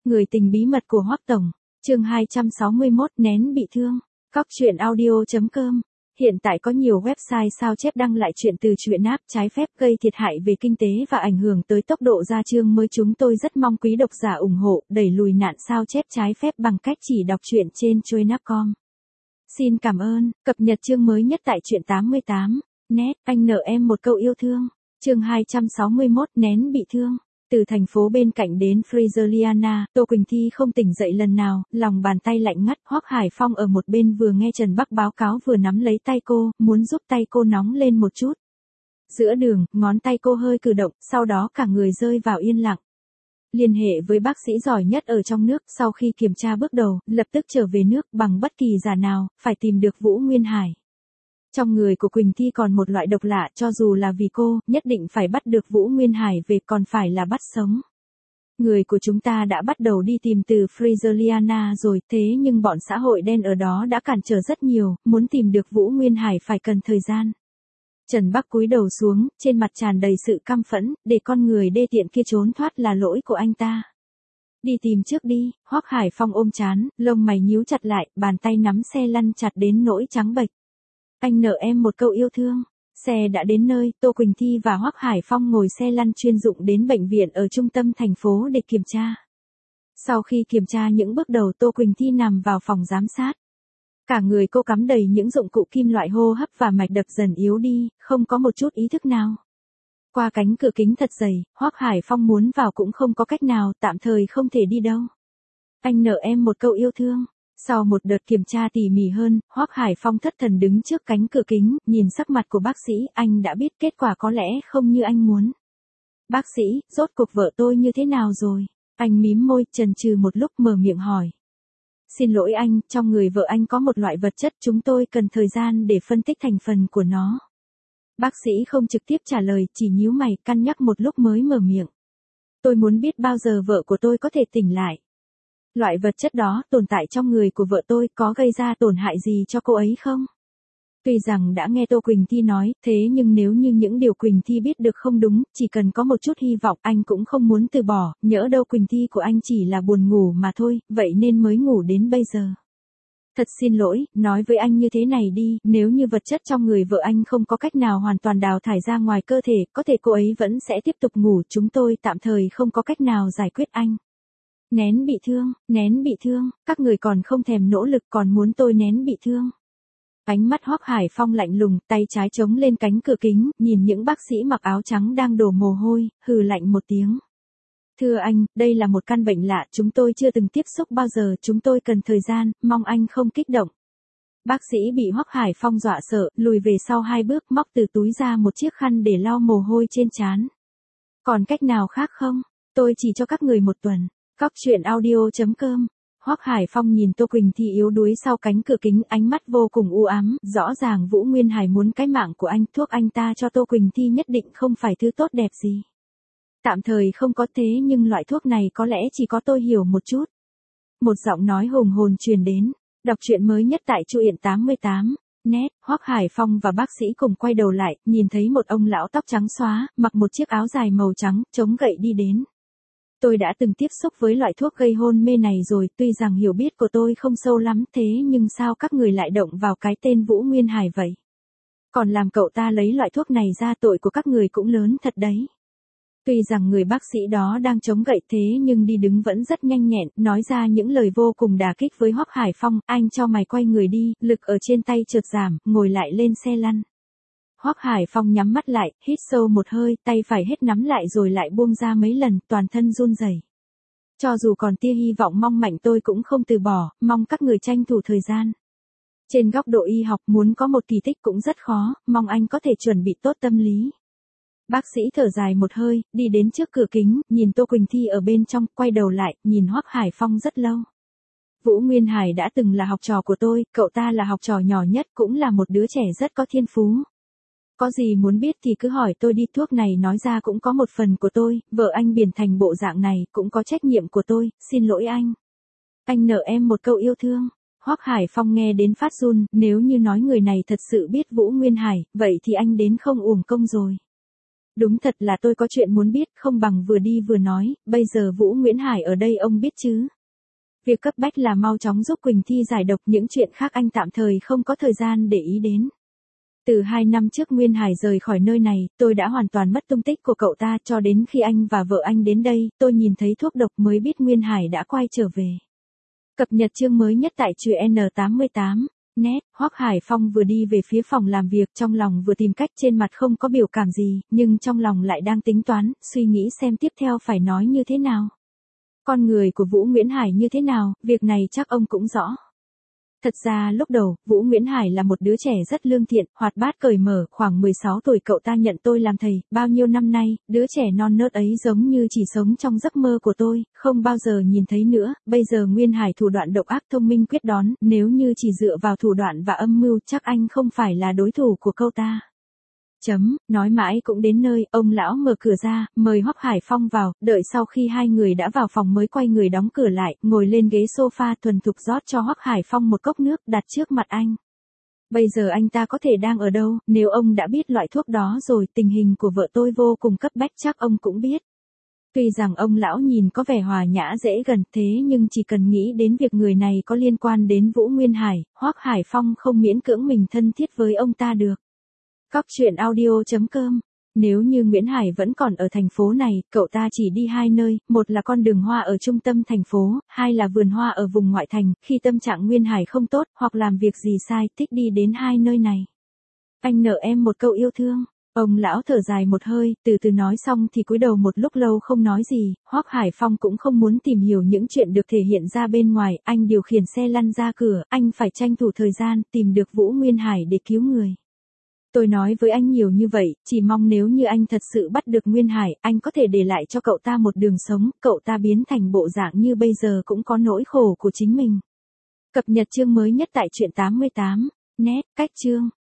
Người tình bí mật của Hoắc Tổng, chương 261 nén bị thương. Cóc truyện audio.com. Hiện tại có nhiều website sao chép đăng lại chuyện từ truyện app trái phép gây thiệt hại về kinh tế và ảnh hưởng tới tốc độ ra chương mới. Chúng tôi rất mong quý độc giả ủng hộ đẩy lùi nạn sao chép trái phép bằng cách chỉ đọc truyện trên truyện.com. Xin cảm ơn. Cập nhật chương mới nhất tại truyện 88. Net, anh nợ em một câu yêu thương. Chương 261 nén bị thương. Từ thành phố bên cạnh đến Frigiliana, Tô Quỳnh Thi không tỉnh dậy lần nào, lòng bàn tay lạnh ngắt. Hoắc Hải Phong ở một bên vừa nghe Trần Bắc báo cáo vừa nắm lấy tay cô, muốn giúp tay cô nóng lên một chút. Giữa đường, ngón tay cô hơi cử động, sau đó cả người rơi vào yên lặng. Liên hệ với bác sĩ giỏi nhất ở trong nước, sau khi kiểm tra bước đầu, lập tức trở về nước bằng bất kỳ giá nào, phải tìm được Vũ Nguyên Hải. Trong người của Quỳnh Thi còn một loại độc lạ, cho dù là vì cô, nhất định phải bắt được Vũ Nguyên Hải về, còn phải là bắt sống. Người của chúng ta đã bắt đầu đi tìm từ Frigiliana rồi, thế nhưng bọn xã hội đen ở đó đã cản trở rất nhiều, muốn tìm được Vũ Nguyên Hải phải cần thời gian. Trần Bắc cúi đầu xuống, trên mặt tràn đầy sự căm phẫn, để con người đê tiện kia trốn thoát là lỗi của anh ta. Đi tìm trước đi. Hoắc Hải Phong ôm trán, lông mày nhíu chặt lại, bàn tay nắm xe lăn chặt đến nỗi trắng bệch. Anh nợ em một câu yêu thương. Xe đã đến nơi, Tô Quỳnh Thi và Hoắc Hải Phong ngồi xe lăn chuyên dụng đến bệnh viện ở trung tâm thành phố để kiểm tra. Sau khi kiểm tra những bước đầu, Tô Quỳnh Thi nằm vào phòng giám sát. Cả người cô cắm đầy những dụng cụ kim loại, hô hấp và mạch đập dần yếu đi, không có một chút ý thức nào. Qua cánh cửa kính thật dày, Hoắc Hải Phong muốn vào cũng không có cách nào, tạm thời không thể đi đâu. Anh nợ em một câu yêu thương. Sau một đợt kiểm tra tỉ mỉ hơn, Hoắc Hải Phong thất thần đứng trước cánh cửa kính, nhìn sắc mặt của bác sĩ, anh đã biết kết quả có lẽ không như anh muốn. Bác sĩ, rốt cuộc vợ tôi như thế nào rồi? Anh mím môi, chần chừ một lúc mở miệng hỏi. Xin lỗi anh, trong người vợ anh có một loại vật chất, chúng tôi cần thời gian để phân tích thành phần của nó. Bác sĩ không trực tiếp trả lời, chỉ nhíu mày, cân nhắc một lúc mới mở miệng. Tôi muốn biết bao giờ vợ của tôi có thể tỉnh lại. Loại vật chất đó tồn tại trong người của vợ tôi có gây ra tổn hại gì cho cô ấy không? Tuy rằng đã nghe Tô Quỳnh Thi nói, thế nhưng nếu như những điều Quỳnh Thi biết được không đúng, chỉ cần có một chút hy vọng, anh cũng không muốn từ bỏ, nhỡ đâu Quỳnh Thi của anh chỉ là buồn ngủ mà thôi, vậy nên mới ngủ đến bây giờ. Thật xin lỗi, nói với anh như thế này đi, nếu như vật chất trong người vợ anh không có cách nào hoàn toàn đào thải ra ngoài cơ thể, có thể cô ấy vẫn sẽ tiếp tục ngủ, chúng tôi tạm thời không có cách nào giải quyết anh. Nén bị thương, các người còn không thèm nỗ lực còn muốn tôi nén bị thương. Ánh mắt Hoắc Hải Phong lạnh lùng, tay trái chống lên cánh cửa kính, nhìn những bác sĩ mặc áo trắng đang đổ mồ hôi, hừ lạnh một tiếng. Thưa anh, đây là một căn bệnh lạ, chúng tôi chưa từng tiếp xúc bao giờ, chúng tôi cần thời gian, mong anh không kích động. Bác sĩ bị Hoắc Hải Phong dọa sợ, lùi về sau 2 bước, móc từ túi ra một chiếc khăn để lau mồ hôi trên trán. Còn cách nào khác không? Tôi chỉ cho các người 1 tuần. Cóc truyện audio.com. Hoắc Hải Phong nhìn Tô Quỳnh Thi yếu đuối sau cánh cửa kính, ánh mắt vô cùng u ám, rõ ràng Vũ Nguyên Hải muốn cái mạng của anh, thuốc anh ta cho Tô Quỳnh Thi nhất định không phải thứ tốt đẹp gì. Tạm thời không có, thế nhưng loại thuốc này có lẽ chỉ có tôi hiểu một chút. Một giọng nói hùng hồn truyền đến. Đọc truyện mới nhất tại truyện 88. Net, Hoắc Hải Phong và bác sĩ cùng quay đầu lại, nhìn thấy một ông lão tóc trắng xóa, mặc một chiếc áo dài màu trắng, chống gậy đi đến. Tôi đã từng tiếp xúc với loại thuốc gây hôn mê này rồi, tuy rằng hiểu biết của tôi không sâu lắm, thế nhưng sao các người lại động vào cái tên Vũ Nguyên Hải vậy? Còn làm cậu ta lấy loại thuốc này ra, tội của các người cũng lớn thật đấy. Tuy rằng người bác sĩ đó đang chống gậy, thế nhưng đi đứng vẫn rất nhanh nhẹn, nói ra những lời vô cùng đả kích với Hoắc Hải Phong. Anh cho mày quay người đi, lực ở trên tay chợt giảm, ngồi lại lên xe lăn. Hoắc Hải Phong nhắm mắt lại, hít sâu một hơi, tay phải hết nắm lại rồi lại buông ra mấy lần, toàn thân run rẩy. Cho dù còn tia hy vọng mong manh tôi cũng không từ bỏ, mong các người tranh thủ thời gian. Trên góc độ y học, muốn có một kỳ tích cũng rất khó, mong anh có thể chuẩn bị tốt tâm lý. Bác sĩ thở dài một hơi, đi đến trước cửa kính, nhìn Tô Quỳnh Thi ở bên trong, quay đầu lại, nhìn Hoắc Hải Phong rất lâu. Vũ Nguyên Hải đã từng là học trò của tôi, cậu ta là học trò nhỏ nhất, cũng là một đứa trẻ rất có thiên phú. Có gì muốn biết thì cứ hỏi tôi đi, thuốc này nói ra cũng có một phần của tôi, vợ anh biến thành bộ dạng này cũng có trách nhiệm của tôi, xin lỗi anh. Anh nợ em một câu yêu thương. Hoắc Hải Phong nghe đến phát run, nếu như nói người này thật sự biết Vũ Nguyên Hải, vậy thì anh đến không uổng công rồi. Đúng thật là tôi có chuyện muốn biết, không bằng vừa đi vừa nói, bây giờ Vũ Nguyễn Hải ở đây ông biết chứ. Việc cấp bách là mau chóng giúp Quỳnh Thi giải độc, những chuyện khác anh tạm thời không có thời gian để ý đến. Từ 2 năm trước Nguyên Hải rời khỏi nơi này, tôi đã hoàn toàn mất tung tích của cậu ta, cho đến khi anh và vợ anh đến đây, tôi nhìn thấy thuốc độc mới biết Nguyên Hải đã quay trở về. Cập nhật chương mới nhất tại truyện N88. Net, Hoắc Hải Phong vừa đi về phía phòng làm việc, trong lòng vừa tìm cách, trên mặt không có biểu cảm gì, nhưng trong lòng lại đang tính toán, suy nghĩ xem tiếp theo phải nói như thế nào. Con người của Vũ Nguyễn Hải như thế nào, việc này chắc ông cũng rõ. Thật ra lúc đầu, Vũ Nguyễn Hải là một đứa trẻ rất lương thiện, hoạt bát cởi mở, khoảng 16 tuổi cậu ta nhận tôi làm thầy, bao nhiêu năm nay, đứa trẻ non nớt ấy giống như chỉ sống trong giấc mơ của tôi, không bao giờ nhìn thấy nữa, bây giờ Nguyên Hải thủ đoạn độc ác thông minh quyết đoán, nếu như chỉ dựa vào thủ đoạn và âm mưu chắc anh không phải là đối thủ của cậu ta. Nói mãi cũng đến nơi, ông lão mở cửa ra, mời Hoắc Hải Phong vào, đợi sau khi hai người đã vào phòng mới quay người đóng cửa lại, ngồi lên ghế sofa thuần thục rót cho Hoắc Hải Phong một cốc nước đặt trước mặt anh. Bây giờ anh ta có thể đang ở đâu, nếu ông đã biết loại thuốc đó rồi, tình hình của vợ tôi vô cùng cấp bách chắc ông cũng biết. Tuy rằng ông lão nhìn có vẻ hòa nhã dễ gần thế nhưng chỉ cần nghĩ đến việc người này có liên quan đến Vũ Nguyên Hải, Hoắc Hải Phong không miễn cưỡng mình thân thiết với ông ta được. Cóc truyện audio.com. Nếu như Nguyễn Hải vẫn còn ở thành phố này, cậu ta chỉ đi hai nơi, một là con đường hoa ở trung tâm thành phố, hai là vườn hoa ở vùng ngoại thành, khi tâm trạng Nguyên Hải không tốt, hoặc làm việc gì sai, thích đi đến hai nơi này. Anh nợ em một câu yêu thương. Ông lão thở dài một hơi, từ từ nói xong thì cúi đầu một lúc lâu không nói gì, Hoắc Hải Phong cũng không muốn tìm hiểu những chuyện được thể hiện ra bên ngoài, anh điều khiển xe lăn ra cửa, anh phải tranh thủ thời gian, tìm được Vũ Nguyên Hải để cứu người. Tôi nói với anh nhiều như vậy, chỉ mong nếu như anh thật sự bắt được Nguyên Hải, anh có thể để lại cho cậu ta một đường sống, cậu ta biến thành bộ dạng như bây giờ cũng có nỗi khổ của chính mình. Cập nhật chương mới nhất tại truyện 88. Net, cách chương.